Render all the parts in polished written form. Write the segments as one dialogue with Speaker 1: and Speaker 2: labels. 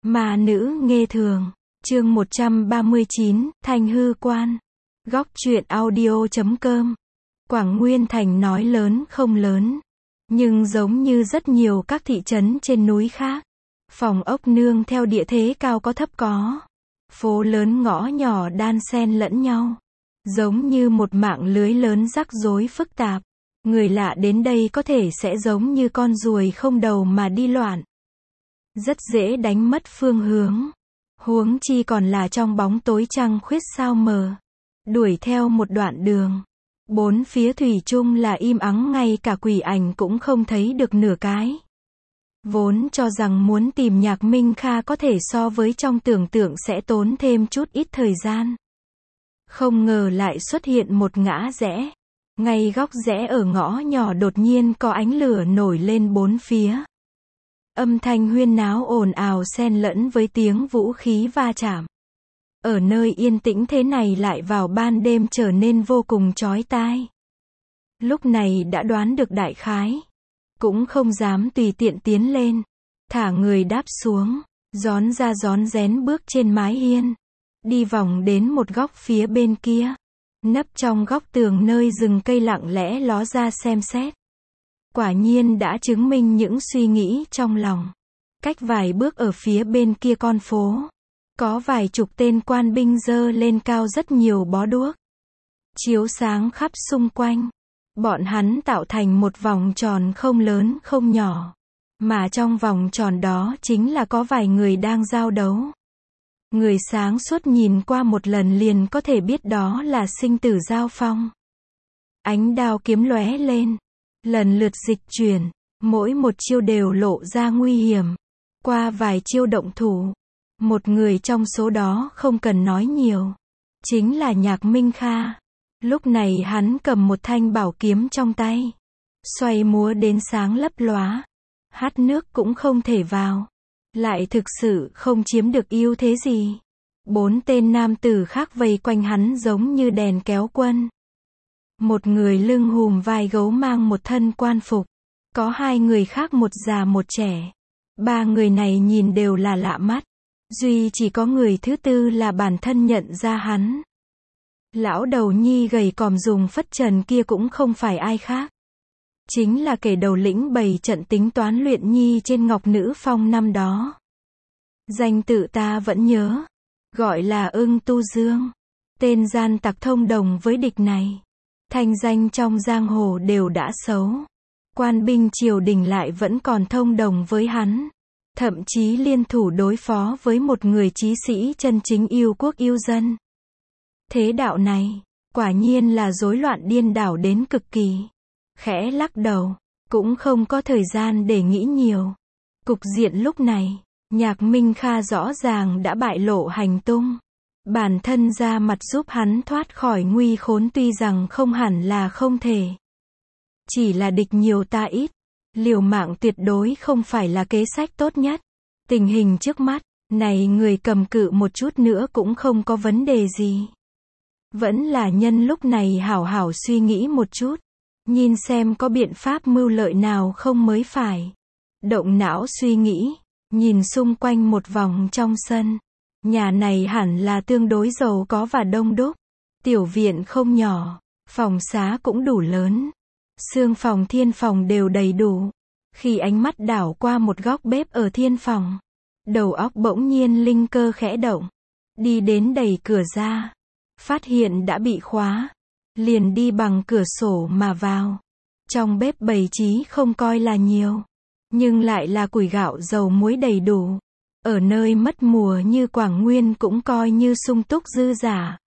Speaker 1: Ma nữ nghê thường. Chương 139, Thanh hư quan. Góc truyện audio.com. Quảng Nguyên Thành nói lớn không lớn, nhưng giống như rất nhiều các thị trấn trên núi khác, phòng ốc nương theo địa thế cao có thấp có. Phố lớn ngõ nhỏ đan xen lẫn nhau, giống như một mạng lưới lớn rắc rối phức tạp. Người lạ đến đây có thể sẽ giống như con ruồi không đầu mà đi loạn, rất dễ đánh mất phương hướng. Huống chi còn là trong bóng tối trăng khuyết sao mờ. Đuổi theo một đoạn đường, bốn phía thủy chung là im ắng, ngay cả quỷ ảnh cũng không thấy được nửa cái. Vốn cho rằng muốn tìm Nhạc Minh Kha có thể so với trong tưởng tượng sẽ tốn thêm chút ít thời gian. Không ngờ lại xuất hiện một ngã rẽ. Ngay góc rẽ ở ngõ nhỏ đột nhiên có ánh lửa nổi lên bốn phía. Âm thanh huyên náo ồn ào xen lẫn với tiếng vũ khí va chạm. Ở nơi yên tĩnh thế này lại vào ban đêm trở nên vô cùng chói tai. Lúc này đã đoán được đại khái, cũng không dám tùy tiện tiến lên, thả người đáp xuống, rón ra rón rén bước trên mái hiên, đi vòng đến một góc phía bên kia, nấp trong góc tường nơi rừng cây lặng lẽ ló ra xem xét. Quả nhiên đã chứng minh những suy nghĩ trong lòng. Cách vài bước ở phía bên kia con phố, có vài chục tên quan binh giơ lên cao rất nhiều bó đuốc, chiếu sáng khắp xung quanh. Bọn hắn tạo thành một vòng tròn không lớn không nhỏ, mà trong vòng tròn đó chính là có vài người đang giao đấu. Người sáng suốt nhìn qua một lần liền có thể biết đó là sinh tử giao phong. Ánh đao kiếm lóe lên, lần lượt dịch chuyển, mỗi một chiêu đều lộ ra nguy hiểm. Qua vài chiêu động thủ, một người trong số đó không cần nói nhiều, chính là Nhạc Minh Kha. Lúc này hắn cầm một thanh bảo kiếm trong tay, xoay múa đến sáng lấp lóa. Hát nước cũng không thể vào, lại thực sự không chiếm được ưu thế gì. Bốn tên nam tử khác vây quanh hắn giống như đèn kéo quân. Một người lưng hùm vai gấu mang một thân quan phục, có hai người khác một già một trẻ. Ba người này nhìn đều là lạ mắt, duy chỉ có người thứ tư là bản thân nhận ra hắn. Lão đầu nhi gầy còm dùng phất trần kia cũng không phải ai khác, chính là kẻ đầu lĩnh bày trận tính toán luyện nhi trên Ngọc Nữ Phong năm đó. Danh tự ta vẫn nhớ, gọi là Ưng Tu Dương. Tên gian tặc thông đồng với địch này, thanh danh trong giang hồ đều đã xấu. Quan binh triều đình lại vẫn còn thông đồng với hắn, thậm chí liên thủ đối phó với một người chí sĩ chân chính yêu quốc yêu dân. Thế đạo này, quả nhiên là rối loạn điên đảo đến cực kỳ. Khẽ lắc đầu, cũng không có thời gian để nghĩ nhiều. Cục diện lúc này, Nhạc Minh Kha rõ ràng đã bại lộ hành tung. Bản thân ra mặt giúp hắn thoát khỏi nguy khốn tuy rằng không hẳn là không thể. Chỉ là địch nhiều ta ít, liều mạng tuyệt đối không phải là kế sách tốt nhất. Tình hình trước mắt, này người cầm cự một chút nữa cũng không có vấn đề gì. Vẫn là nhân lúc này hảo hảo suy nghĩ một chút, nhìn xem có biện pháp mưu lợi nào không mới phải. Động não suy nghĩ, nhìn xung quanh một vòng trong sân. Nhà này hẳn là tương đối giàu có và đông đúc. Tiểu viện không nhỏ, phòng xá cũng đủ lớn. Xương phòng thiên phòng đều đầy đủ. Khi ánh mắt đảo qua một góc bếp ở thiên phòng, đầu óc bỗng nhiên linh cơ khẽ động. Đi đến đẩy cửa ra, phát hiện đã bị khóa, liền đi bằng cửa sổ mà vào. Trong bếp bày trí không coi là nhiều, nhưng lại là củi gạo dầu muối đầy đủ. Ở nơi mất mùa như Quảng Nguyên cũng coi như sung túc dư giả.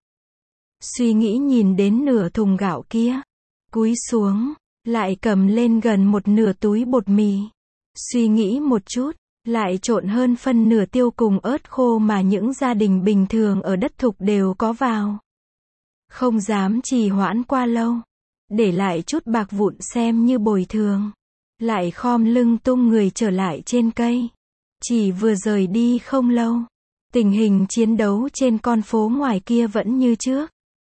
Speaker 1: Suy nghĩ nhìn đến nửa thùng gạo kia, cúi xuống, lại cầm lên gần một nửa túi bột mì. Suy nghĩ một chút, lại trộn hơn phân nửa tiêu cùng ớt khô mà những gia đình bình thường ở đất thục đều có vào. Không dám trì hoãn qua lâu, để lại chút bạc vụn xem như bồi thường. Lại khom lưng tung người trở lại trên cây. Chỉ vừa rời đi không lâu, tình hình chiến đấu trên con phố ngoài kia vẫn như trước.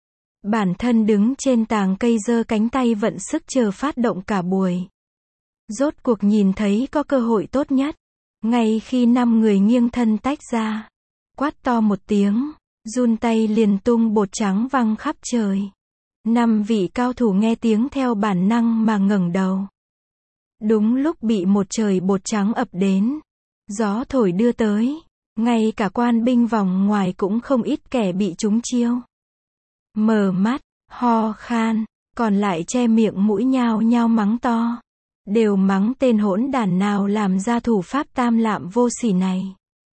Speaker 1: Bản thân đứng trên tàng cây giơ cánh tay vận sức chờ phát động cả buổi. Rốt cuộc nhìn thấy có cơ hội tốt nhất. Ngay khi 5 người nghiêng thân tách ra, quát to một tiếng, run tay liền tung bột trắng văng khắp trời. 5 vị cao thủ nghe tiếng theo bản năng mà ngẩng đầu. Đúng lúc bị một trời bột trắng ập đến, gió thổi đưa tới, ngay cả quan binh vòng ngoài cũng không ít kẻ bị trúng chiêu. Mở mắt, ho khan, còn lại che miệng mũi nhao nhao mắng to. Đều mắng tên hỗn đản nào làm ra thủ pháp tam lạm vô sỉ này.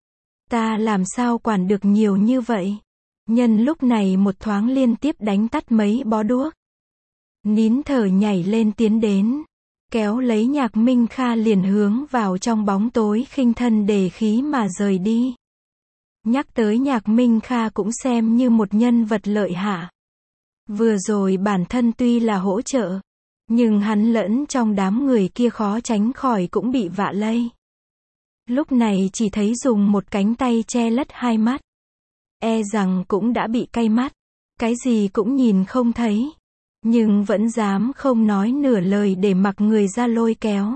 Speaker 1: Ta làm sao quản được nhiều như vậy? Nhân lúc này một thoáng liên tiếp đánh tắt mấy bó đuốc. Nín thở nhảy lên tiến đến, kéo lấy Nhạc Minh Kha liền hướng vào trong bóng tối khinh thân đề khí mà rời đi. Nhắc tới Nhạc Minh Kha cũng xem như một nhân vật lợi hại. Vừa rồi bản thân tuy là hỗ trợ, nhưng hắn lẫn trong đám người kia khó tránh khỏi cũng bị vạ lây. Lúc này chỉ thấy dùng một cánh tay che lất hai mắt. E rằng cũng đã bị cay mắt, cái gì cũng nhìn không thấy. Nhưng vẫn dám không nói nửa lời để mặc người ra lôi kéo.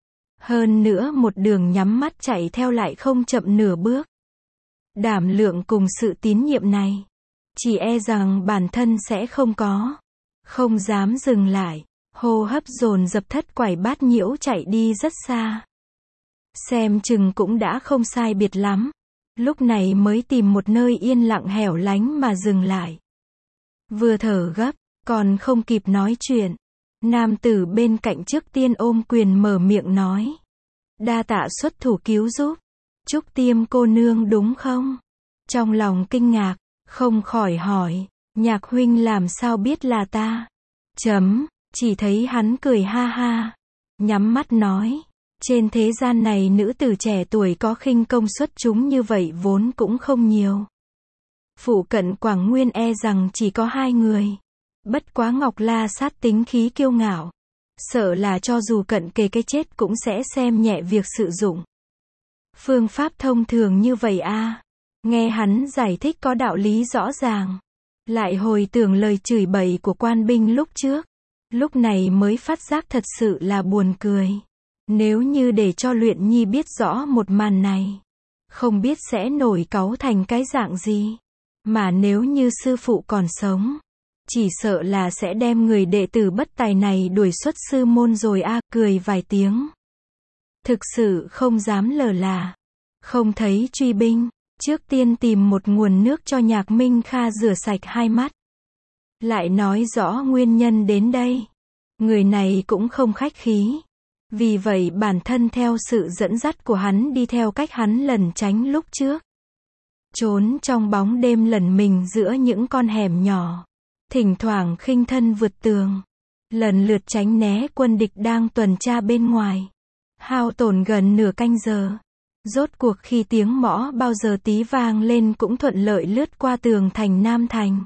Speaker 1: Hơn nữa một đường nhắm mắt chạy theo lại không chậm nửa bước. Đảm lượng cùng sự tín nhiệm này, chỉ e rằng bản thân sẽ không có. Không dám dừng lại, hô hấp dồn dập thất quải bát nhiễu chạy đi rất xa. Xem chừng cũng đã không sai biệt lắm. Lúc này mới tìm một nơi yên lặng hẻo lánh mà dừng lại. Vừa thở gấp, còn không kịp nói chuyện. Nam tử bên cạnh trước tiên ôm quyền mở miệng nói. Đa tạ xuất thủ cứu giúp. Trúc Tiêm cô nương đúng không? Trong lòng kinh ngạc, không khỏi hỏi. Nhạc huynh làm sao biết là ta? Chỉ thấy hắn cười ha ha. Nhắm mắt nói. Trên thế gian này nữ tử trẻ tuổi có khinh công xuất chúng như vậy vốn cũng không nhiều. Phụ cận Quảng Nguyên e rằng chỉ có 2 người. Bất quá Ngọc La Sát tính khí kiêu ngạo. Sợ là cho dù cận kề cái chết cũng sẽ xem nhẹ việc sử dụng. Phương pháp thông thường như vậy a. Nghe hắn giải thích có đạo lý rõ ràng. Lại hồi tưởng lời chửi bậy của quan binh lúc trước. Lúc này mới phát giác thật sự là buồn cười. Nếu như để cho Luyện Nhi biết rõ một màn này, không biết sẽ nổi cáu thành cái dạng gì. Mà nếu như sư phụ còn sống, chỉ sợ là sẽ đem người đệ tử bất tài này đuổi xuất sư môn rồi a. Cười vài tiếng. Thực sự không dám lờ là. Không thấy truy binh, trước tiên tìm một nguồn nước cho Nhạc Minh Kha rửa sạch hai mắt. Lại nói rõ nguyên nhân đến đây. Người này cũng không khách khí. Vì vậy bản thân theo sự dẫn dắt của hắn đi theo cách hắn lẩn tránh lúc trước. Trốn trong bóng đêm lẩn mình giữa những con hẻm nhỏ. Thỉnh thoảng khinh thân vượt tường. Lần lượt tránh né quân địch đang tuần tra bên ngoài. Hao tổn gần nửa canh giờ. Rốt cuộc khi tiếng mõ bao giờ tí vang lên cũng thuận lợi lướt qua tường thành Nam Thành.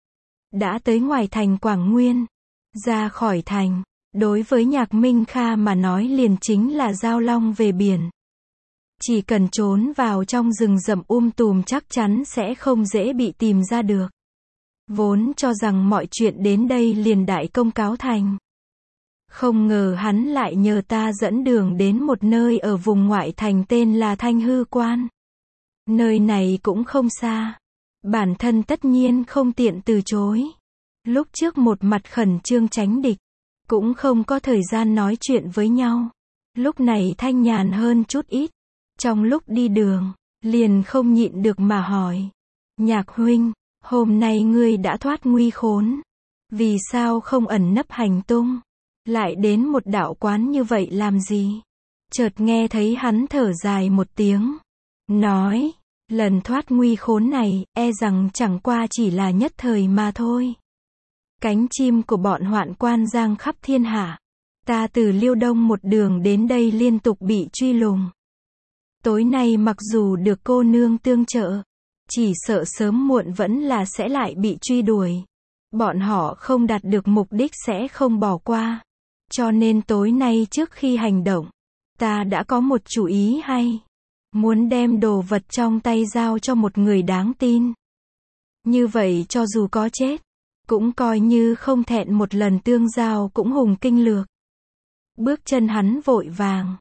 Speaker 1: Đã tới ngoài thành Quảng Nguyên. Ra khỏi thành. Đối với Nhạc Minh Kha mà nói liền chính là giao long về biển. Chỉ cần trốn vào trong rừng rậm tùm chắc chắn sẽ không dễ bị tìm ra được. Vốn cho rằng mọi chuyện đến đây liền đại công cáo thành. Không ngờ hắn lại nhờ ta dẫn đường đến một nơi ở vùng ngoại thành tên là Thanh Hư Quan. Nơi này cũng không xa. Bản thân tất nhiên không tiện từ chối. Lúc trước một mặt khẩn trương tránh địch. Cũng không có thời gian nói chuyện với nhau. Lúc này thanh nhàn hơn chút ít. Trong lúc đi đường, liền không nhịn được mà hỏi. Nhạc huynh, hôm nay ngươi đã thoát nguy khốn. Vì sao không ẩn nấp hành tung? Lại đến một đạo quán như vậy làm gì? Chợt nghe thấy hắn thở dài một tiếng. Nói, lần thoát nguy khốn này, e rằng chẳng qua chỉ là nhất thời mà thôi. Cánh chim của bọn hoạn quan giang khắp thiên hạ. Ta từ Liêu Đông một đường đến đây liên tục bị truy lùng. Tối nay mặc dù được cô nương tương trợ, chỉ sợ sớm muộn vẫn là sẽ lại bị truy đuổi. Bọn họ không đạt được mục đích sẽ không bỏ qua. Cho nên tối nay trước khi hành động, ta đã có một chủ ý hay. Muốn đem đồ vật trong tay giao cho một người đáng tin. Như vậy cho dù có chết, cũng coi như không thẹn một lần tương giao cũng hùng kinh lược. Bước chân hắn vội vàng.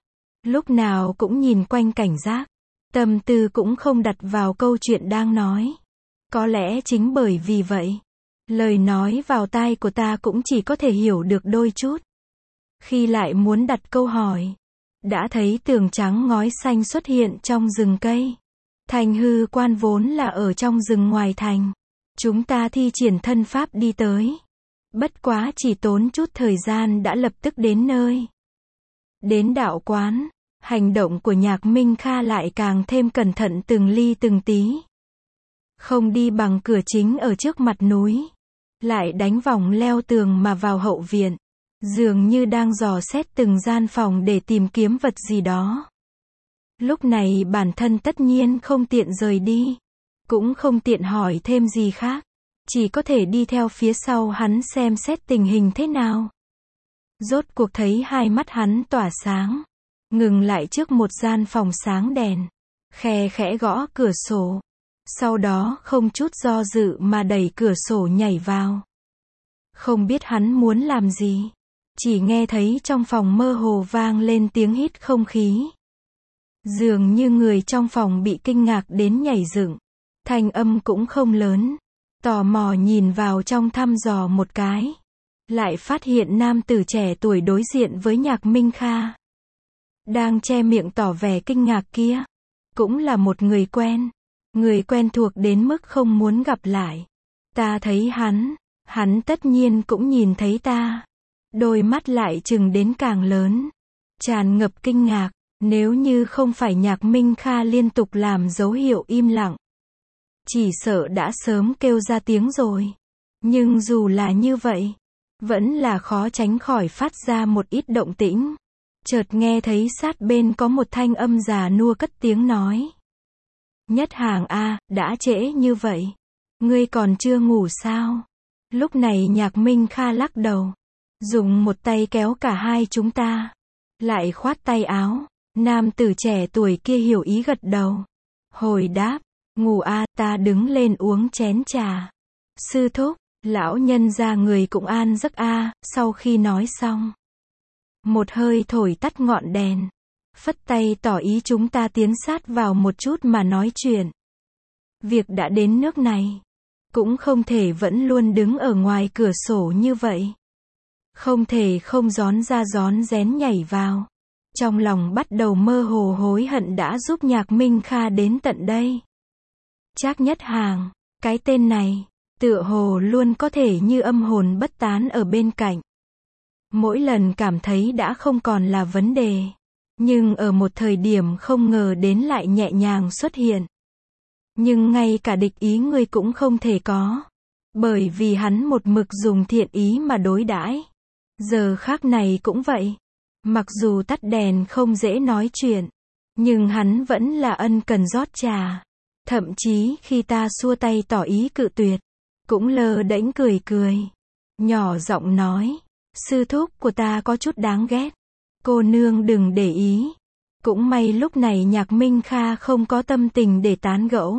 Speaker 1: Lúc nào cũng nhìn quanh cảnh giác. Tâm tư cũng không đặt vào câu chuyện đang nói. Có lẽ chính bởi vì vậy, lời nói vào tai của ta cũng chỉ có thể hiểu được đôi chút. Khi lại muốn đặt câu hỏi, đã thấy tường trắng ngói xanh xuất hiện trong rừng cây. Thành hư quan vốn là ở trong rừng ngoài thành. Chúng ta thi triển thân pháp đi tới. Bất quá chỉ tốn chút thời gian đã lập tức đến nơi. Đến đạo quán, hành động của Nhạc Minh Kha lại càng thêm cẩn thận từng ly từng tí. Không đi bằng cửa chính ở trước mặt núi, lại đánh vòng leo tường mà vào hậu viện, dường như đang dò xét từng gian phòng để tìm kiếm vật gì đó. Lúc này bản thân tất nhiên không tiện rời đi, cũng không tiện hỏi thêm gì khác, chỉ có thể đi theo phía sau hắn xem xét tình hình thế nào. Rốt cuộc thấy hai mắt hắn tỏa sáng, ngừng lại trước một gian phòng sáng đèn, khe khẽ gõ cửa sổ, sau đó không chút do dự mà đẩy cửa sổ nhảy vào. Không biết hắn muốn làm gì, chỉ nghe thấy trong phòng mơ hồ vang lên tiếng hít không khí. Dường như người trong phòng bị kinh ngạc đến nhảy dựng, thanh âm cũng không lớn, tò mò nhìn vào trong thăm dò một cái. Lại phát hiện nam tử trẻ tuổi đối diện với Nhạc Minh Kha, đang che miệng tỏ vẻ kinh ngạc kia, cũng là một người quen thuộc đến mức không muốn gặp lại. Ta thấy hắn tất nhiên cũng nhìn thấy ta. Đôi mắt lại trừng đến càng lớn, tràn ngập kinh ngạc, nếu như không phải Nhạc Minh Kha liên tục làm dấu hiệu im lặng, chỉ sợ đã sớm kêu ra tiếng rồi. Nhưng dù là như vậy, vẫn là khó tránh khỏi phát ra một ít động tĩnh. Chợt nghe thấy sát bên có một thanh âm già nua cất tiếng nói. Nhất Hàng a, đã trễ như vậy, ngươi còn chưa ngủ sao? Lúc này Nhạc Minh Kha lắc đầu, dùng một tay kéo cả hai chúng ta, lại khoát tay áo. Nam tử trẻ tuổi kia hiểu ý gật đầu, hồi đáp, ngủ a, ta đứng lên uống chén trà. Sư thúc, lão nhân gia người cũng an giấc a. Sau khi nói xong, một hơi thổi tắt ngọn đèn, phất tay tỏ ý chúng ta tiến sát vào một chút mà nói chuyện. Việc đã đến nước này, cũng không thể vẫn luôn đứng ở ngoài cửa sổ như vậy. Không thể không rón ra rón rén nhảy vào. Trong lòng bắt đầu mơ hồ hối hận đã giúp Nhạc Minh Kha đến tận đây. Trác Nhất Hàng, cái tên này, tựa hồ luôn có thể như âm hồn bất tán ở bên cạnh. Mỗi lần cảm thấy đã không còn là vấn đề, nhưng ở một thời điểm không ngờ đến lại nhẹ nhàng xuất hiện. Nhưng ngay cả địch ý ngươi cũng không thể có, bởi vì hắn một mực dùng thiện ý mà đối đãi. Giờ khác này cũng vậy. Mặc dù tắt đèn không dễ nói chuyện, nhưng hắn vẫn là ân cần rót trà. Thậm chí khi ta xua tay tỏ ý cự tuyệt, cũng lơ đễnh cười cười, nhỏ giọng nói, sư thúc của ta có chút đáng ghét, cô nương đừng để ý. Cũng may lúc này Nhạc Minh Kha không có tâm tình để tán gẫu.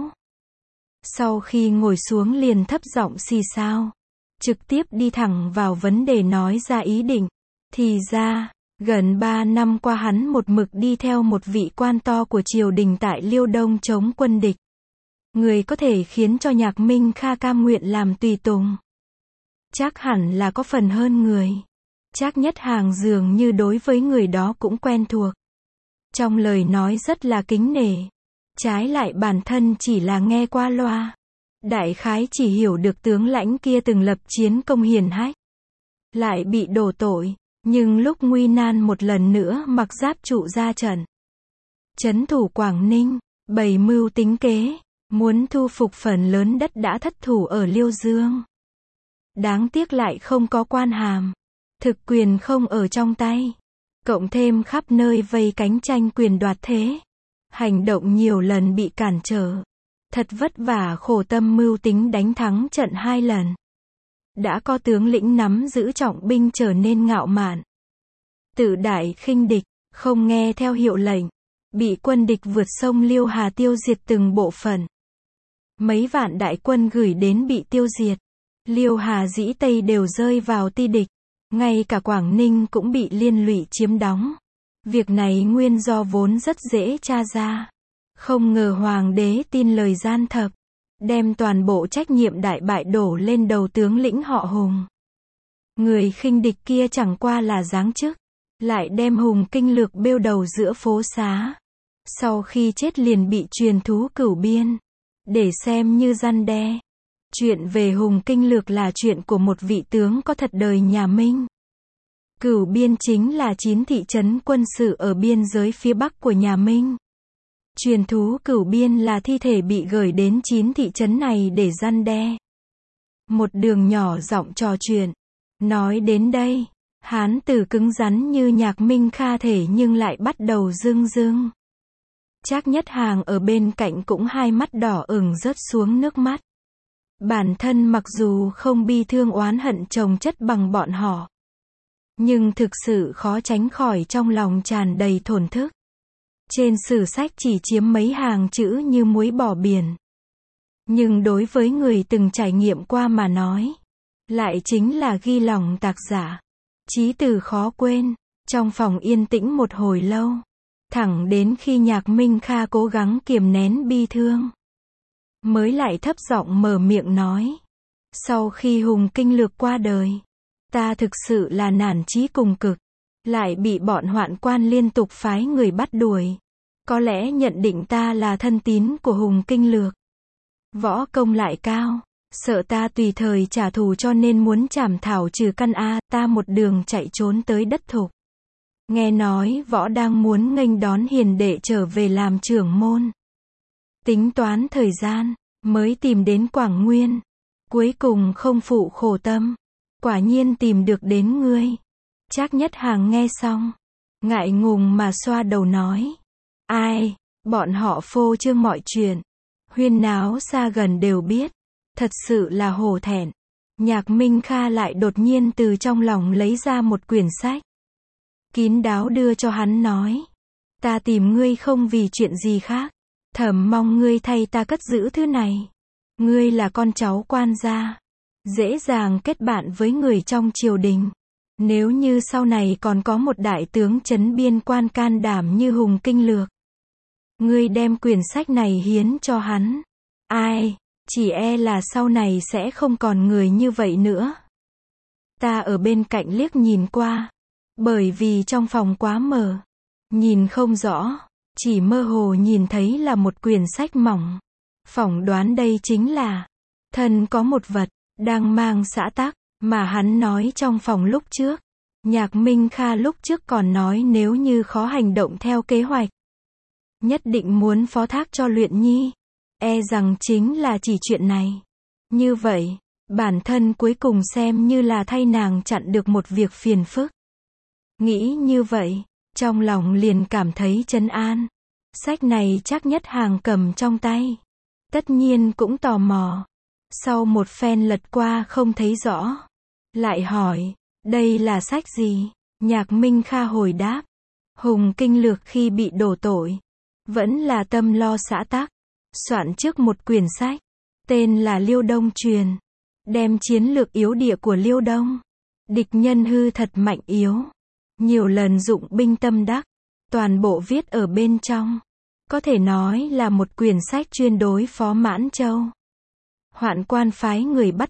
Speaker 1: Sau khi ngồi xuống liền thấp giọng xì xao, trực tiếp đi thẳng vào vấn đề nói ra ý định. Thì ra, gần 3 năm qua hắn một mực đi theo một vị quan to của triều đình tại Liêu Đông chống quân địch. Người có thể khiến cho Nhạc Minh Kha cam nguyện làm tùy tùng, chắc hẳn là có phần hơn người. Trác Nhất Hàng dường như đối với người đó cũng quen thuộc. Trong lời nói rất là kính nể. Trái lại bản thân chỉ là nghe qua loa. Đại khái chỉ hiểu được tướng lãnh kia từng lập chiến công hiển hách, lại bị đổ tội, nhưng lúc nguy nan một lần nữa mặc giáp trụ ra trận, trấn thủ Quảng Ninh, bày mưu tính kế, muốn thu phục phần lớn đất đã thất thủ ở Liêu Dương. Đáng tiếc lại không có quan hàm, thực quyền không ở trong tay, cộng thêm khắp nơi vây cánh tranh quyền đoạt thế, hành động nhiều lần bị cản trở, thật vất vả khổ tâm mưu tính đánh thắng trận 2 lần. Đã có tướng lĩnh nắm giữ trọng binh trở nên ngạo mạn, tự đại khinh địch, không nghe theo hiệu lệnh, bị quân địch vượt sông Liêu Hà tiêu diệt từng bộ phận. Mấy vạn đại quân gửi đến bị tiêu diệt, Liêu Hà Dĩ Tây đều rơi vào tay địch, ngay cả Quảng Ninh cũng bị liên lụy chiếm đóng. Việc này nguyên do vốn rất dễ tra ra. Không ngờ hoàng đế tin lời gian thập, đem toàn bộ trách nhiệm đại bại đổ lên đầu tướng lĩnh họ Hùng. Người khinh địch kia chẳng qua là giáng chức, lại đem Hùng Kinh Lược bêu đầu giữa phố xá. Sau khi chết liền bị truyền thú Cửu Biên, để xem như răn đe. Chuyện về Hùng Kinh Lược là chuyện của một vị tướng có thật đời nhà Minh. Cửu Biên chính là 9 thị trấn quân sự ở biên giới phía bắc của nhà Minh. Truyền thú Cửu Biên là thi thể bị gửi đến 9 thị trấn này để răn đe. Một đường nhỏ giọng trò chuyện. Nói đến đây, hán tử cứng rắn như Nhạc Minh Kha thể nhưng lại bắt đầu rưng rưng. Trác Nhất Hàng ở bên cạnh cũng hai mắt đỏ ửng rớt xuống nước mắt. Bản thân mặc dù không bi thương oán hận chồng chất bằng bọn họ, nhưng thực sự khó tránh khỏi trong lòng tràn đầy thổn thức. Trên sử sách chỉ chiếm mấy hàng chữ như muối bỏ biển. Nhưng đối với người từng trải nghiệm qua mà nói, lại chính là ghi lòng tạc giả. Chí từ khó quên. Trong phòng yên tĩnh một hồi lâu, thẳng đến khi Nhạc Minh Kha cố gắng kiềm nén bi thương, mới lại thấp giọng mở miệng nói. Sau khi Hùng Kinh Lược qua đời, ta thực sự là nản chí cùng cực, lại bị bọn hoạn quan liên tục phái người bắt đuổi. Có lẽ nhận định ta là thân tín của Hùng Kinh Lược, võ công lại cao, sợ ta tùy thời trả thù cho nên muốn trảm thảo trừ căn ta một đường chạy trốn tới đất Thục. Nghe nói võ đang muốn nghênh đón hiền đệ trở về làm trưởng môn. Tính toán thời gian, mới tìm đến Quảng Nguyên. Cuối cùng không phụ khổ tâm, quả nhiên tìm được đến ngươi. Trác Nhất Hàng nghe xong, ngại ngùng mà xoa đầu nói. Ai, bọn họ phô trương mọi chuyện, huyên náo xa gần đều biết. Thật sự là hổ thẹn. Nhạc Minh Kha lại đột nhiên từ trong lòng lấy ra một quyển sách, kín đáo đưa cho hắn nói. Ta tìm ngươi không vì chuyện gì khác, thầm mong ngươi thay ta cất giữ thứ này. Ngươi là con cháu quan gia, dễ dàng kết bạn với người trong triều đình. Nếu như sau này còn có một đại tướng trấn biên quan can đảm như Hùng Kinh Lược, ngươi đem quyển sách này hiến cho hắn. Ai, chỉ e là sau này sẽ không còn người như vậy nữa. Ta ở bên cạnh liếc nhìn qua, bởi vì trong phòng quá mờ, nhìn không rõ, chỉ mơ hồ nhìn thấy là một quyển sách mỏng. Phỏng đoán đây chính là thân có một vật đang mang xã tắc mà hắn nói trong phòng lúc trước. Nhạc Minh Kha lúc trước còn nói nếu như khó hành động theo kế hoạch, nhất định muốn phó thác cho Luyện Nhi. E rằng chính là chỉ chuyện này. Như vậy, bản thân cuối cùng xem như là thay nàng chặn được một việc phiền phức. Nghĩ như vậy, trong lòng liền cảm thấy trấn an. Sách này Trác Nhất Hàng cầm trong tay, tất nhiên cũng tò mò. Sau một phen lật qua không thấy rõ, lại hỏi, đây là sách gì? Nhạc Minh Kha hồi đáp, Hùng Kinh Lược khi bị đổ tội, vẫn là tâm lo xã tắc, soạn trước một quyển sách, tên là Liêu Đông Truyền, đem chiến lược yếu địa của Liêu Đông, địch nhân hư thật mạnh yếu, nhiều lần dụng binh tâm đắc, toàn bộ viết ở bên trong. Có thể nói là một quyển sách chuyên đối phó Mãn Châu. Hoạn quan phái người bắt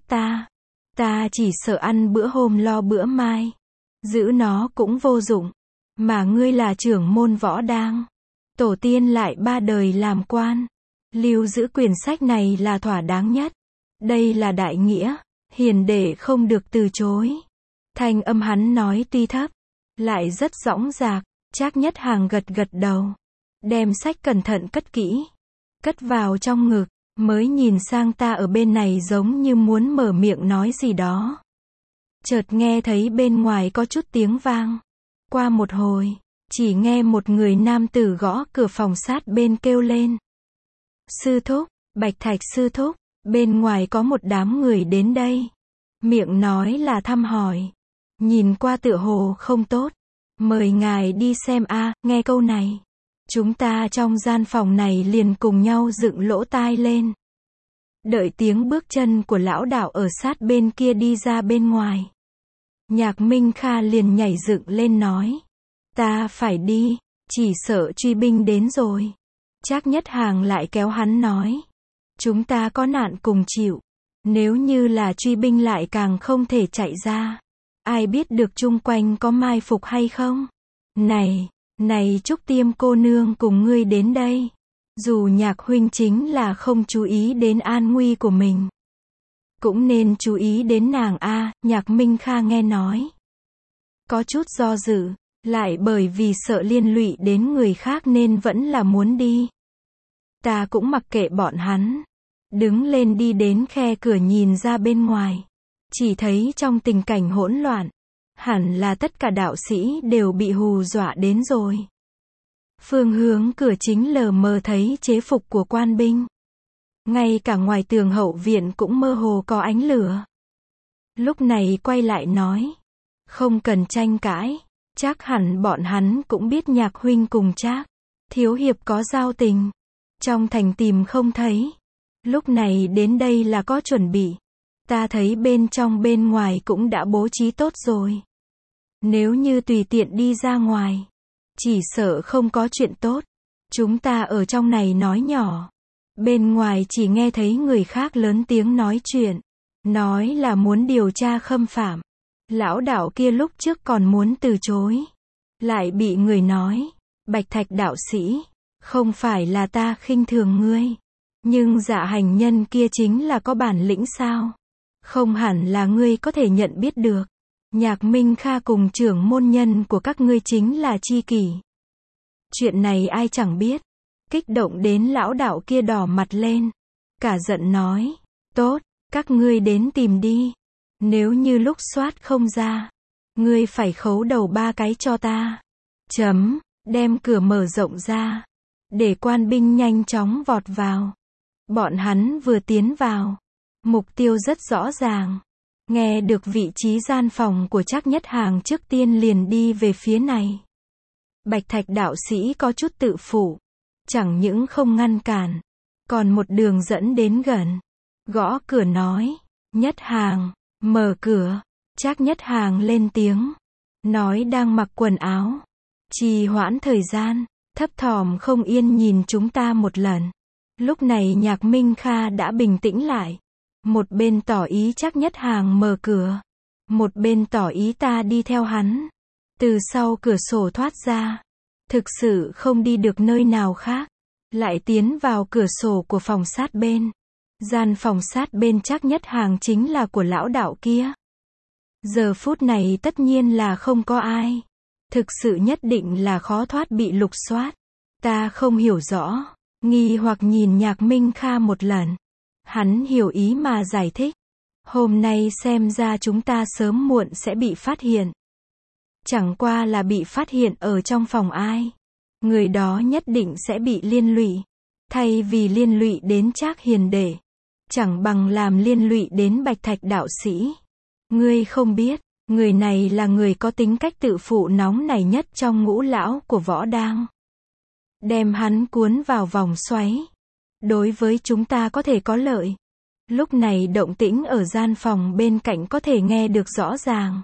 Speaker 1: ta chỉ sợ ăn bữa hôm lo bữa mai, giữ nó cũng vô dụng, mà ngươi là trưởng môn võ đang, tổ tiên lại 3 đời làm quan, lưu giữ quyển sách này là thỏa đáng nhất. Đây là đại nghĩa, hiền đệ không được từ chối. Thanh âm hắn nói tuy thấp, lại rất dõng dạc. Trác Nhất Hàng gật gật đầu, đem sách cẩn thận cất kỹ, cất vào trong ngực, mới nhìn sang ta ở bên này giống như muốn mở miệng nói gì đó. Chợt nghe thấy bên ngoài có chút tiếng vang. Qua một hồi, chỉ nghe một người nam tử gõ cửa phòng sát bên kêu lên. Sư thúc, Bạch Thạch sư thúc, bên ngoài có một đám người đến đây. Miệng nói là thăm hỏi, nhìn qua tựa hồ không tốt. Mời ngài đi xem nghe câu này. Chúng ta trong gian phòng này liền cùng nhau dựng lỗ tai lên. Đợi tiếng bước chân của lão đạo ở sát bên kia đi ra bên ngoài. Nhạc Minh Kha liền nhảy dựng lên nói. Ta phải đi, chỉ sợ truy binh đến rồi. Trác Nhất Hàng lại kéo hắn nói. Chúng ta có nạn cùng chịu. Nếu như là truy binh lại càng không thể chạy ra. Ai biết được chung quanh có mai phục hay không? Này Trúc Tiêm cô nương cùng ngươi đến đây. Dù Nhạc huynh chính là không chú ý đến an nguy của mình. Cũng nên chú ý đến nàng a. Nhạc Minh Kha nghe nói. Có chút do dự, lại bởi vì sợ liên lụy đến người khác nên vẫn là muốn đi. Ta cũng mặc kệ bọn hắn. Đứng lên đi đến khe cửa nhìn ra bên ngoài. Chỉ thấy trong tình cảnh hỗn loạn. Hẳn là tất cả đạo sĩ đều bị hù dọa đến rồi. Phương hướng cửa chính lờ mờ thấy chế phục của quan binh. Ngay cả ngoài tường hậu viện cũng mơ hồ có ánh lửa. Lúc này quay lại nói. Không cần tranh cãi. Chắc hẳn bọn hắn cũng biết Nhạc huynh cùng Trác thiếu hiệp có giao tình. Trong thành tìm không thấy. Lúc này đến đây là có chuẩn bị. Ta thấy bên trong bên ngoài cũng đã bố trí tốt rồi. Nếu như tùy tiện đi ra ngoài, chỉ sợ không có chuyện tốt. Chúng ta ở trong này nói nhỏ. Bên ngoài chỉ nghe thấy người khác lớn tiếng nói chuyện. Nói là muốn điều tra khâm phạm. Lão đạo kia lúc trước còn muốn từ chối. Lại bị người nói. Bạch Thạch đạo sĩ. Không phải là ta khinh thường ngươi. Nhưng dạ hành nhân kia chính là có bản lĩnh sao? Không hẳn là ngươi có thể nhận biết được. Nhạc Minh Kha cùng trưởng môn nhân của các ngươi chính là tri kỷ. Chuyện này ai chẳng biết. Kích động đến lão đạo kia đỏ mặt lên. Cả giận nói. Tốt, các ngươi đến tìm đi. Nếu như lúc soát không ra, ngươi phải khấu đầu 3 cái cho ta. Đem cửa mở rộng ra. Để quan binh nhanh chóng vọt vào. Bọn hắn vừa tiến vào. Mục tiêu rất rõ ràng. Nghe được vị trí gian phòng của Trác Nhất Hàng trước tiên liền đi về phía này. Bạch Thạch đạo sĩ có chút tự phụ. Chẳng những không ngăn cản. Còn một đường dẫn đến gần. Gõ cửa nói. Nhất Hàng, mở cửa. Trác Nhất Hàng lên tiếng. Nói đang mặc quần áo. Trì hoãn thời gian. Thấp thỏm không yên nhìn chúng ta một lần. Lúc này Nhạc Minh Kha đã bình tĩnh lại. Một bên tỏ ý Trác Nhất Hàng mở cửa. Một bên tỏ ý ta đi theo hắn. Từ sau cửa sổ thoát ra. Thực sự không đi được nơi nào khác. Lại tiến vào cửa sổ của phòng sát bên. Gian phòng sát bên Trác Nhất Hàng chính là của lão đạo kia. Giờ phút này tất nhiên là không có ai. Thực sự nhất định là khó thoát bị lục soát. Ta không hiểu rõ. Nghi hoặc nhìn Nhạc Minh Kha một lần. Hắn hiểu ý mà giải thích. Hôm nay xem ra chúng ta sớm muộn sẽ bị phát hiện. Chẳng qua là bị phát hiện ở trong phòng ai. Người đó nhất định sẽ bị liên lụy. Thay vì liên lụy đến Trác hiền đệ, chẳng bằng làm liên lụy đến Bạch Thạch đạo sĩ. Ngươi không biết, người này là người có tính cách tự phụ nóng nảy nhất trong ngũ lão của Võ Đang. Đem hắn cuốn vào vòng xoáy. Đối với chúng ta có thể có lợi. Lúc này động tĩnh ở gian phòng bên cạnh có thể nghe được rõ ràng.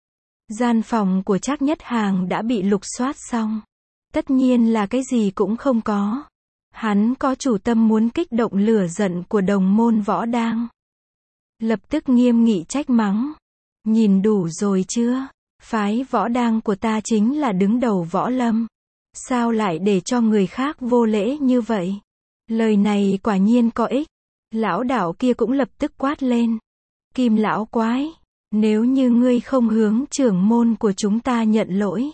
Speaker 1: Gian phòng của Trác Nhất Hàng đã bị lục soát xong. Tất nhiên là cái gì cũng không có. Hắn có chủ tâm muốn kích động lửa giận của đồng môn Võ Đang. Lập tức nghiêm nghị trách mắng. Nhìn đủ rồi chưa? Phái Võ Đang của ta chính là đứng đầu võ lâm. Sao lại để cho người khác vô lễ như vậy? Lời này quả nhiên có ích. Lão đạo kia cũng lập tức quát lên. Kim lão quái, nếu như ngươi không hướng trưởng môn của chúng ta nhận lỗi,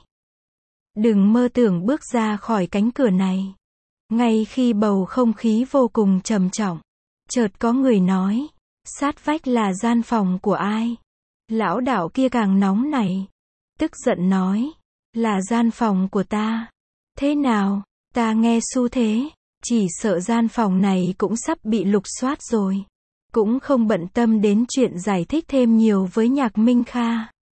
Speaker 1: đừng mơ tưởng bước ra khỏi cánh cửa này. Ngay khi bầu không khí vô cùng trầm trọng, chợt có người nói, sát vách là gian phòng của ai? Lão đạo kia càng nóng nảy, tức giận nói, là gian phòng của ta. Thế nào, ta nghe xu thế, chỉ sợ gian phòng này cũng sắp bị lục soát rồi. Cũng không bận tâm đến chuyện giải thích thêm nhiều với Nhạc Minh Kha.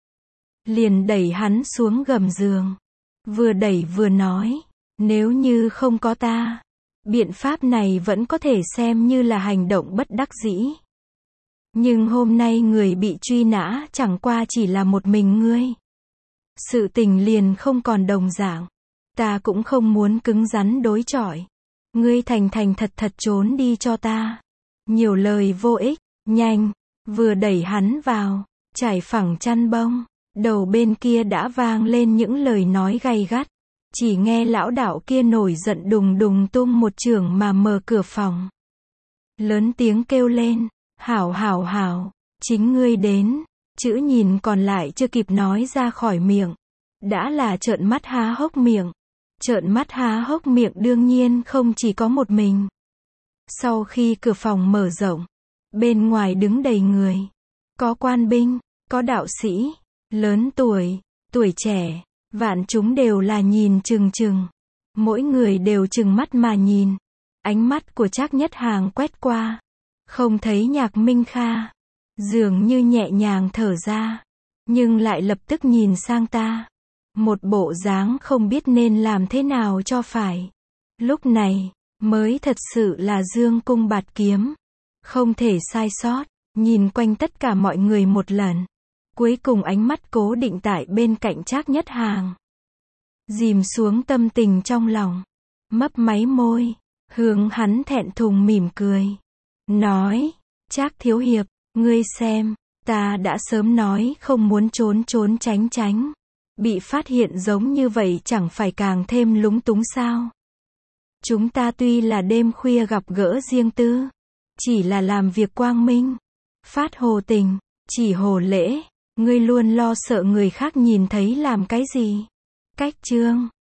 Speaker 1: Liền đẩy hắn xuống gầm giường. Vừa đẩy vừa nói, nếu như không có ta, biện pháp này vẫn có thể xem như là hành động bất đắc dĩ. Nhưng hôm nay người bị truy nã chẳng qua chỉ là một mình ngươi. sự tình liền không còn đồng dạng. Ta cũng không muốn cứng rắn đối chọi. Ngươi thành thành thật thật trốn đi cho ta. Nhiều lời vô ích, nhanh, vừa đẩy hắn vào, trải phẳng chăn bông. Đầu bên kia đã vang lên những lời nói gay gắt. Chỉ nghe lão đạo kia nổi giận đùng đùng tung một chưởng mà mở cửa phòng. Lớn tiếng kêu lên, hảo hảo hảo, chính ngươi đến. Chữ nhìn còn lại chưa kịp nói ra khỏi miệng. Đã là trợn mắt há hốc miệng. Trợn mắt há hốc miệng đương nhiên không chỉ có một mình. Sau khi cửa phòng mở rộng, bên ngoài đứng đầy người. Có quan binh, có đạo sĩ, lớn tuổi, tuổi trẻ, vạn chúng đều là nhìn chừng chừng. Mỗi người đều trừng mắt mà nhìn. Ánh mắt của Trác Nhất Hàng quét qua. Không thấy Nhạc Minh Kha. Dường như nhẹ nhàng thở ra. Nhưng lại lập tức nhìn sang ta. Một bộ dáng không biết nên làm thế nào cho phải. Lúc này, mới thật sự là dương cung bạt kiếm. Không thể sai sót. Nhìn quanh tất cả mọi người một lần. Cuối cùng ánh mắt cố định tại bên cạnh Trác Nhất Hàng. Dìm xuống tâm tình trong lòng. Mấp máy môi. Hướng hắn thẹn thùng mỉm cười. Nói, Trác thiếu hiệp, ngươi xem, ta đã sớm nói không muốn trốn trốn tránh tránh. Bị phát hiện giống như vậy chẳng phải càng thêm lúng túng sao? Chúng ta tuy là đêm khuya gặp gỡ riêng tư, chỉ là làm việc quang minh, phát hồ tình, chỉ hồ lễ, ngươi luôn lo sợ người khác nhìn thấy làm cái gì? Cách chương